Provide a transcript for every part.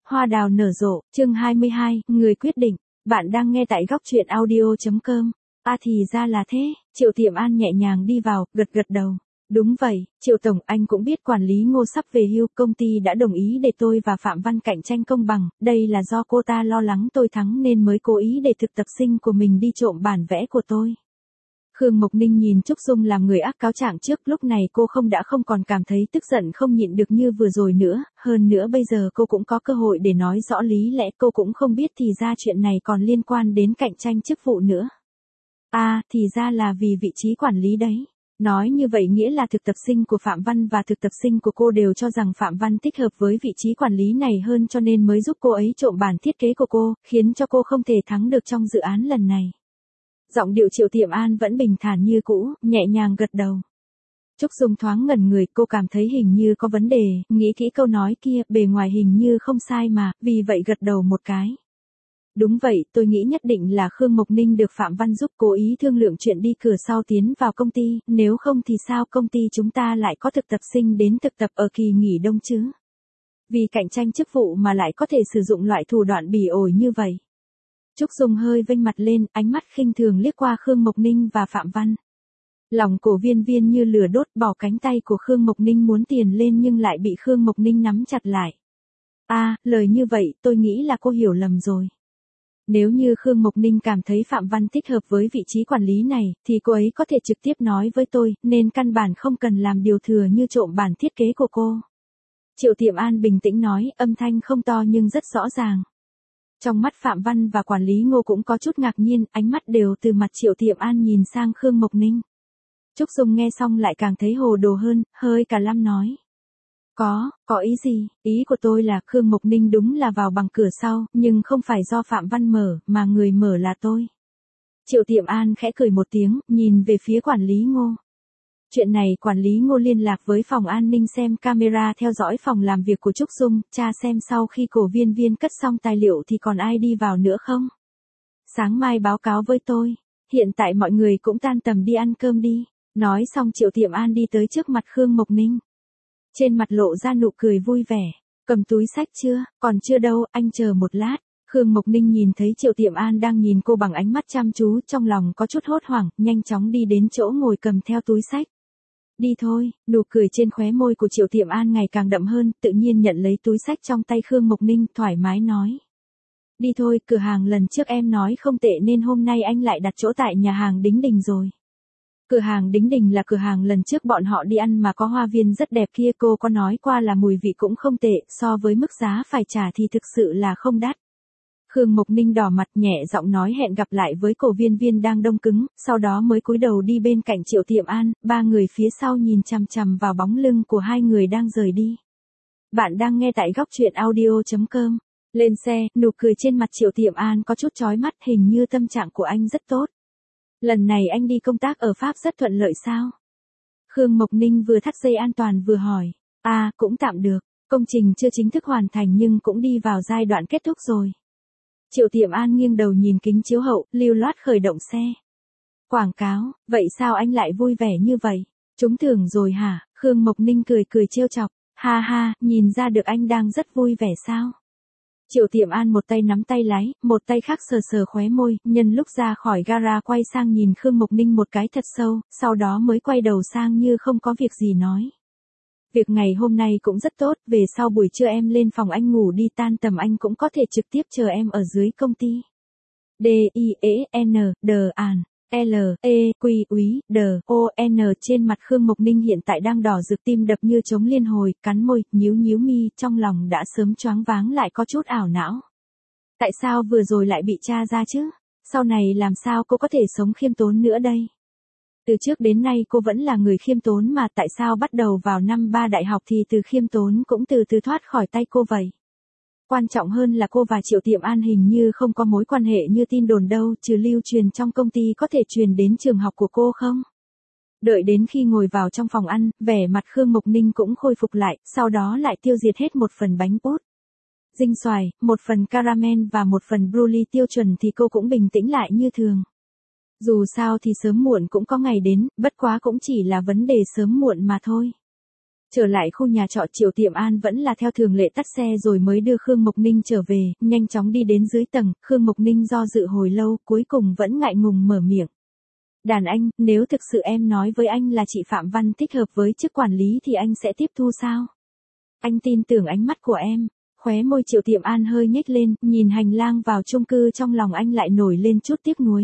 Hoa đào nở rộ, chương 22, người quyết định. Bạn đang nghe tại góc truyện audio.com. Thì ra là thế, Triệu Tiệm An nhẹ nhàng đi vào, gật gật đầu. Đúng vậy, Triệu Tổng, anh cũng biết quản lý Ngô sắp về hưu, công ty đã đồng ý để tôi và Phạm Văn cạnh tranh công bằng, đây là do cô ta lo lắng tôi thắng nên mới cố ý để thực tập sinh của mình đi trộm bản vẽ của tôi. Khương Mộc Ninh nhìn Trúc Dung làm người ác cáo trạng trước, lúc này cô không còn cảm thấy tức giận không nhịn được như vừa rồi nữa, hơn nữa bây giờ cô cũng có cơ hội để nói rõ lý lẽ, cô cũng không biết thì ra chuyện này còn liên quan đến cạnh tranh chức vụ nữa. Thì ra là vì vị trí quản lý đấy. Nói như vậy nghĩa là thực tập sinh của Phạm Văn và thực tập sinh của cô đều cho rằng Phạm Văn thích hợp với vị trí quản lý này hơn cho nên mới giúp cô ấy trộm bản thiết kế của cô, khiến cho cô không thể thắng được trong dự án lần này. Giọng điệu Triệu Tiệm An vẫn bình thản như cũ, nhẹ nhàng gật đầu. Trúc Dung thoáng ngẩn người, cô cảm thấy hình như có vấn đề, nghĩ kỹ câu nói kia, bề ngoài hình như không sai mà, vì vậy gật đầu một cái. Đúng vậy, tôi nghĩ nhất định là Khương Mộc Ninh được Phạm Văn giúp cố ý thương lượng chuyện đi cửa sau tiến vào công ty, nếu không thì sao công ty chúng ta lại có thực tập sinh đến thực tập ở kỳ nghỉ đông chứ? Vì cạnh tranh chức vụ mà lại có thể sử dụng loại thủ đoạn bỉ ổi như vậy. Trúc Dung hơi vênh mặt lên, ánh mắt khinh thường liếc qua Khương Mộc Ninh và Phạm Văn. Lòng cổ Viên Viên như lửa đốt, bỏ cánh tay của Khương Mộc Ninh muốn tiền lên nhưng lại bị Khương Mộc Ninh nắm chặt lại. Lời như vậy, tôi nghĩ là cô hiểu lầm rồi. Nếu như Khương Mộc Ninh cảm thấy Phạm Văn thích hợp với vị trí quản lý này, thì cô ấy có thể trực tiếp nói với tôi, nên căn bản không cần làm điều thừa như trộm bản thiết kế của cô. Triệu Tiệm An bình tĩnh nói, âm thanh không to nhưng rất rõ ràng. Trong mắt Phạm Văn và quản lý Ngô cũng có chút ngạc nhiên, ánh mắt đều từ mặt Triệu Tiệm An nhìn sang Khương Mộc Ninh. Trúc Dung nghe xong lại càng thấy hồ đồ hơn, hơi cả lăm nói. Có ý gì? Ý của tôi là Khương Mộc Ninh đúng là vào bằng cửa sau, nhưng không phải do Phạm Văn mở, mà người mở là tôi. Triệu Tiệm An khẽ cười một tiếng, nhìn về phía quản lý Ngô. Chuyện này quản lý Ngô liên lạc với phòng an ninh xem camera theo dõi phòng làm việc của Trúc Dung, tra xem sau khi cổ Viên Viên cất xong tài liệu thì còn ai đi vào nữa không? Sáng mai báo cáo với tôi, hiện tại mọi người cũng tan tầm đi ăn cơm đi. Nói xong Triệu Tiệm An đi tới trước mặt Khương Mộc Ninh. Trên mặt lộ ra nụ cười vui vẻ, cầm túi sách chưa, còn chưa đâu, anh chờ một lát. Khương Mộc Ninh nhìn thấy Triệu Tiệm An đang nhìn cô bằng ánh mắt chăm chú, trong lòng có chút hốt hoảng, nhanh chóng đi đến chỗ ngồi cầm theo túi sách. Đi thôi, nụ cười trên khóe môi của Triệu Tiệm An ngày càng đậm hơn, tự nhiên nhận lấy túi sách trong tay Khương Mộc Ninh, thoải mái nói. Đi thôi, cửa hàng lần trước em nói không tệ nên hôm nay anh lại đặt chỗ tại nhà hàng Đính Đình rồi. Cửa hàng Đính Đình là cửa hàng lần trước bọn họ đi ăn mà có hoa viên rất đẹp kia, cô có nói qua là mùi vị cũng không tệ, so với mức giá phải trả thì thực sự là không đắt. Khương Mộc Ninh đỏ mặt nhẹ giọng nói hẹn gặp lại với cổ Viên Viên đang đông cứng, sau đó mới cúi đầu đi bên cạnh Triệu Tiệm An, ba người phía sau nhìn chằm chằm vào bóng lưng của hai người đang rời đi. Bạn đang nghe tại góc truyện audio.com. Lên xe, nụ cười trên mặt Triệu Tiệm An có chút chói mắt, hình như tâm trạng của anh rất tốt. Lần này anh đi công tác ở Pháp rất thuận lợi sao? Khương Mộc Ninh vừa thắt dây an toàn vừa hỏi. Cũng tạm được, công trình chưa chính thức hoàn thành nhưng cũng đi vào giai đoạn kết thúc rồi. Triệu Tiệm An nghiêng đầu nhìn kính chiếu hậu, lưu loát khởi động xe. Quảng cáo, vậy sao anh lại vui vẻ như vậy? Trúng thưởng rồi hả? Khương Mộc Ninh cười trêu chọc. Ha, nhìn ra được anh đang rất vui vẻ sao? Triệu Tiệm An một tay nắm tay lái, một tay khác sờ khóe môi, nhân lúc ra khỏi gara quay sang nhìn Khương Mộc Ninh một cái thật sâu, sau đó mới quay đầu sang như không có việc gì nói. Việc ngày hôm nay cũng rất tốt, về sau buổi trưa em lên phòng anh ngủ đi, tan tầm anh cũng có thể trực tiếp chờ em ở dưới công ty. D-I-E-N-D-A-N-L-E-Q-U-I-D-O-N trên mặt Khương Mộc Ninh hiện tại đang đỏ rực, tim đập như trống liên hồi, cắn môi, nhíu mi, trong lòng đã sớm choáng váng lại có chút ảo não. Tại sao vừa rồi lại bị tra ra chứ? Sau này làm sao cô có thể sống khiêm tốn nữa đây? Từ trước đến nay cô vẫn là người khiêm tốn mà, tại sao bắt đầu vào năm 3 đại học thì từ khiêm tốn cũng từ từ thoát khỏi tay cô vậy? Quan trọng hơn là cô và Triệu Tiệm An hình như không có mối quan hệ như tin đồn đâu, trừ lưu truyền trong công ty có thể truyền đến trường học của cô không? Đợi đến khi ngồi vào trong phòng ăn, vẻ mặt Khương Mộc Ninh cũng khôi phục lại, sau đó lại tiêu diệt hết một phần bánh bốt dinh xoài, một phần caramel và một phần brulee tiêu chuẩn thì cô cũng bình tĩnh lại như thường. Dù sao thì sớm muộn cũng có ngày đến, bất quá cũng chỉ là vấn đề sớm muộn mà thôi. Trở lại khu nhà trọ, Triệu Tiệm An vẫn là theo thường lệ tắt xe rồi mới đưa Khương Mộc Ninh trở về, nhanh chóng đi đến dưới tầng, Khương Mộc Ninh do dự hồi lâu, cuối cùng vẫn ngại ngùng mở miệng. Đàn anh, nếu thực sự em nói với anh là chị Phạm Văn thích hợp với chức quản lý thì anh sẽ tiếp thu sao? Anh tin tưởng ánh mắt của em. Khóe môi Triệu Tiệm An hơi nhếch lên, nhìn hành lang vào chung cư, trong lòng anh lại nổi lên chút tiếc nuối.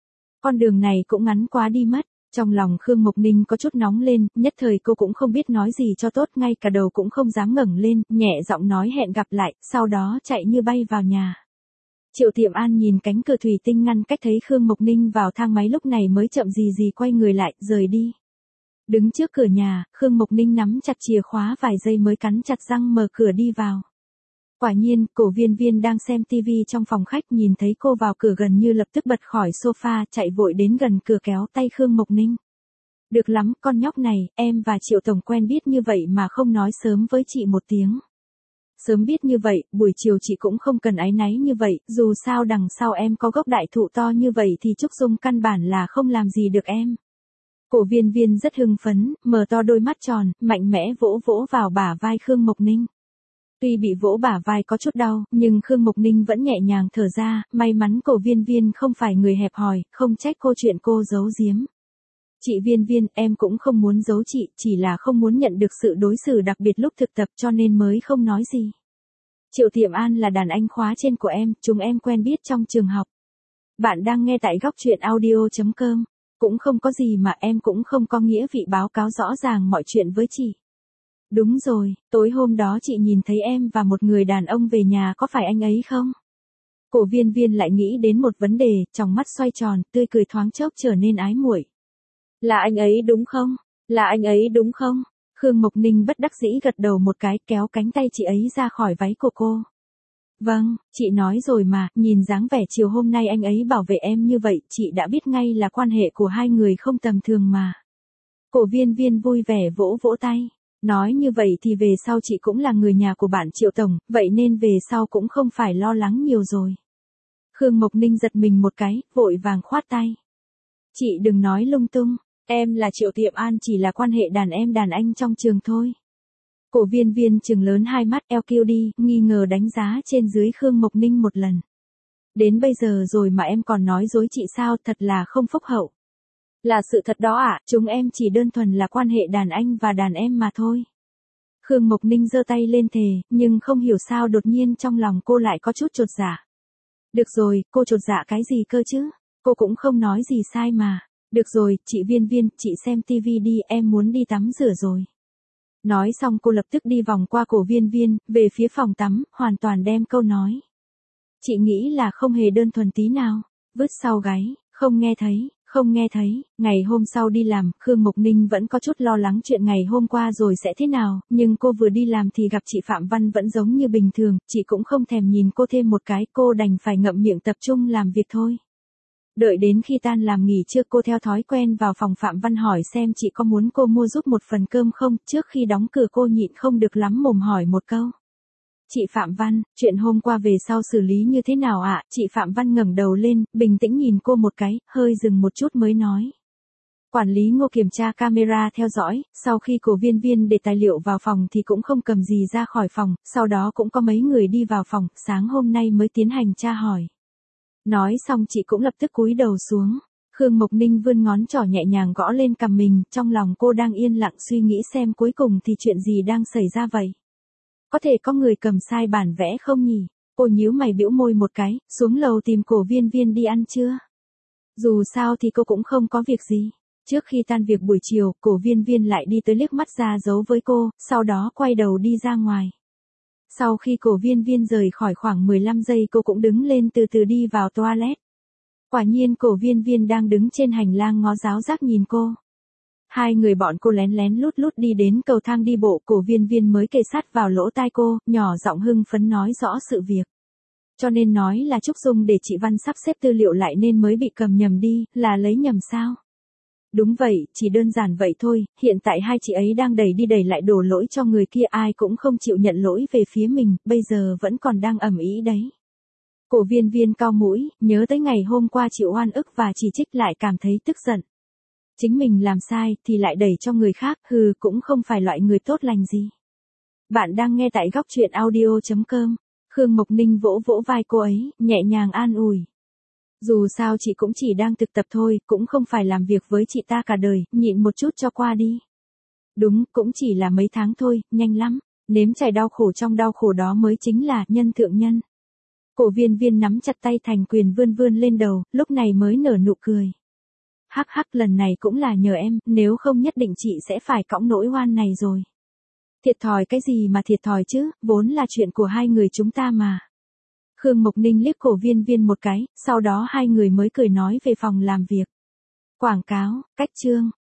Con đường này cũng ngắn quá đi mất. Trong lòng Khương Mộc Ninh có chút nóng lên, nhất thời cô cũng không biết nói gì cho tốt, ngay cả đầu cũng không dám ngẩng lên, nhẹ giọng nói hẹn gặp lại, sau đó chạy như bay vào nhà. Triệu Tiệm An nhìn cánh cửa thủy tinh ngăn cách thấy Khương Mộc Ninh vào thang máy, lúc này mới chậm gì gì quay người lại, rời đi. Đứng trước cửa nhà, Khương Mộc Ninh nắm chặt chìa khóa vài giây mới cắn chặt răng mở cửa đi vào. Quả nhiên, Cổ Viên Viên đang xem TV trong phòng khách, nhìn thấy cô vào cửa gần như lập tức bật khỏi sofa, chạy vội đến gần cửa kéo tay Khương Mộc Ninh. Được lắm, con nhóc này, em và Triệu Tổng quen biết như vậy mà không nói sớm với chị một tiếng. Sớm biết như vậy, buổi chiều chị cũng không cần áy náy như vậy, dù sao đằng sau em có gốc đại thụ to như vậy thì Trúc Dung căn bản là không làm gì được em. Cổ Viên Viên rất hưng phấn, mở to đôi mắt tròn, mạnh mẽ vỗ vỗ vào bả vai Khương Mộc Ninh. Tuy bị vỗ bả vai có chút đau, nhưng Khương Mộc Ninh vẫn nhẹ nhàng thở ra, may mắn Cổ Viên Viên không phải người hẹp hòi, không trách cô chuyện cô giấu giếm. Chị Viên Viên, em cũng không muốn giấu chị, chỉ là không muốn nhận được sự đối xử đặc biệt lúc thực tập cho nên mới không nói gì. Triệu Tiệm An là đàn anh khóa trên của em, chúng em quen biết trong trường học. Bạn đang nghe tại góc truyện audio.com. Cũng không có gì mà em cũng không có nghĩa vị báo cáo rõ ràng mọi chuyện với chị. Đúng rồi, tối hôm đó chị nhìn thấy em và một người đàn ông về nhà, có phải anh ấy không? Cổ Viên Viên lại nghĩ đến một vấn đề, trong mắt xoay tròn, tươi cười thoáng chốc trở nên ái muội. Là anh ấy đúng không? Là anh ấy đúng không? Khương Mộc Ninh bất đắc dĩ gật đầu một cái, kéo cánh tay chị ấy ra khỏi váy của cô. Vâng, chị nói rồi mà, nhìn dáng vẻ chiều hôm nay anh ấy bảo vệ em như vậy, chị đã biết ngay là quan hệ của hai người không tầm thường mà. Cổ Viên Viên vui vẻ vỗ vỗ tay. Nói như vậy thì về sau chị cũng là người nhà của bạn Triệu Tổng, vậy nên về sau cũng không phải lo lắng nhiều rồi. Khương Mộc Ninh giật mình một cái, vội vàng khoát tay. Chị đừng nói lung tung, em là Triệu Tiệm An chỉ là quan hệ đàn em đàn anh trong trường thôi. Cổ Viên Viên trừng lớn hai mắt LQD, nghi ngờ đánh giá trên dưới Khương Mộc Ninh một lần. Đến bây giờ rồi mà em còn nói dối chị sao, thật là không phúc hậu. Là sự thật đó ạ, chúng em chỉ đơn thuần là quan hệ đàn anh và đàn em mà thôi. Khương Mộc Ninh giơ tay lên thề, nhưng không hiểu sao đột nhiên trong lòng cô lại có chút chột dạ. Được rồi, cô chột dạ cái gì cơ chứ? Cô cũng không nói gì sai mà. Được rồi, chị Viên Viên, chị xem TV đi, em muốn đi tắm rửa rồi. Nói xong cô lập tức đi vòng qua Cổ Viên Viên, về phía phòng tắm, hoàn toàn đem câu nói. Chị nghĩ là không hề đơn thuần tí nào. Vứt sau gáy, không nghe thấy. Không nghe thấy, ngày hôm sau đi làm, Khương Mộc Ninh vẫn có chút lo lắng chuyện ngày hôm qua rồi sẽ thế nào, nhưng cô vừa đi làm thì gặp chị Phạm Văn vẫn giống như bình thường, chị cũng không thèm nhìn cô thêm một cái, cô đành phải ngậm miệng tập trung làm việc thôi. Đợi đến khi tan làm nghỉ trưa, cô theo thói quen vào phòng Phạm Văn hỏi xem chị có muốn cô mua giúp một phần cơm không, trước khi đóng cửa cô nhịn không được lắm mồm hỏi một câu. Chị Phạm Văn, chuyện hôm qua về sau xử lý như thế nào ạ? Chị Phạm Văn ngẩng đầu lên, bình tĩnh nhìn cô một cái, hơi dừng một chút mới nói. Quản lý Ngô kiểm tra camera theo dõi, sau khi Cổ Viên Viên để tài liệu vào phòng thì cũng không cầm gì ra khỏi phòng, sau đó cũng có mấy người đi vào phòng, sáng hôm nay mới tiến hành tra hỏi. Nói xong chị cũng lập tức cúi đầu xuống. Khương Mộc Ninh vươn ngón trỏ nhẹ nhàng gõ lên cằm mình, trong lòng cô đang yên lặng suy nghĩ xem cuối cùng thì chuyện gì đang xảy ra vậy. Có thể có người cầm sai bản vẽ không nhỉ? Cô nhíu mày bĩu môi một cái, xuống lầu tìm Cổ Viên Viên đi ăn trưa. Dù sao thì cô cũng không có việc gì. Trước khi tan việc buổi chiều, Cổ Viên Viên lại đi tới liếc mắt ra dấu với cô, sau đó quay đầu đi ra ngoài. Sau khi Cổ Viên Viên rời khỏi khoảng 15 giây cô cũng đứng lên từ từ đi vào toilet. Quả nhiên Cổ Viên Viên đang đứng trên hành lang ngó giáo giác nhìn cô. Hai người bọn cô lén lén lút lút đi đến cầu thang đi bộ, Cổ Viên Viên mới kề sát vào lỗ tai cô, nhỏ giọng hưng phấn nói rõ sự việc. Cho nên nói là Trúc Dung để chị Văn sắp xếp tư liệu lại nên mới bị cầm nhầm đi, là lấy nhầm sao? Đúng vậy, chỉ đơn giản vậy thôi, hiện tại hai chị ấy đang đẩy đi đẩy lại đổ lỗi cho người kia, ai cũng không chịu nhận lỗi về phía mình, bây giờ vẫn còn đang ầm ĩ đấy. Cổ Viên Viên cau mũi, nhớ tới ngày hôm qua chịu oan ức và chỉ trích lại cảm thấy tức giận. Chính mình làm sai thì lại đẩy cho người khác, cũng không phải loại người tốt lành gì. Bạn đang nghe tại góc chuyện audio.com. Khương Mộc Ninh vỗ vỗ vai cô ấy, nhẹ nhàng an ủi. Dù sao chị cũng chỉ đang thực tập thôi, cũng không phải làm việc với chị ta cả đời, nhịn một chút cho qua đi. Đúng, cũng chỉ là mấy tháng thôi, nhanh lắm. Nếm trải đau khổ trong đau khổ đó mới chính là nhân thượng nhân. Cổ Viên Viên nắm chặt tay thành quyền vươn vươn lên đầu, lúc này mới nở nụ cười. Hắc hắc, lần này cũng là nhờ em, nếu không nhất định chị sẽ phải cõng nỗi oan này rồi. Thiệt thòi cái gì mà thiệt thòi chứ, vốn là chuyện của hai người chúng ta mà. Khương Mộc Ninh liếc Cổ Viên Viên một cái, sau đó hai người mới cười nói về phòng làm việc. Quảng cáo, cách chương.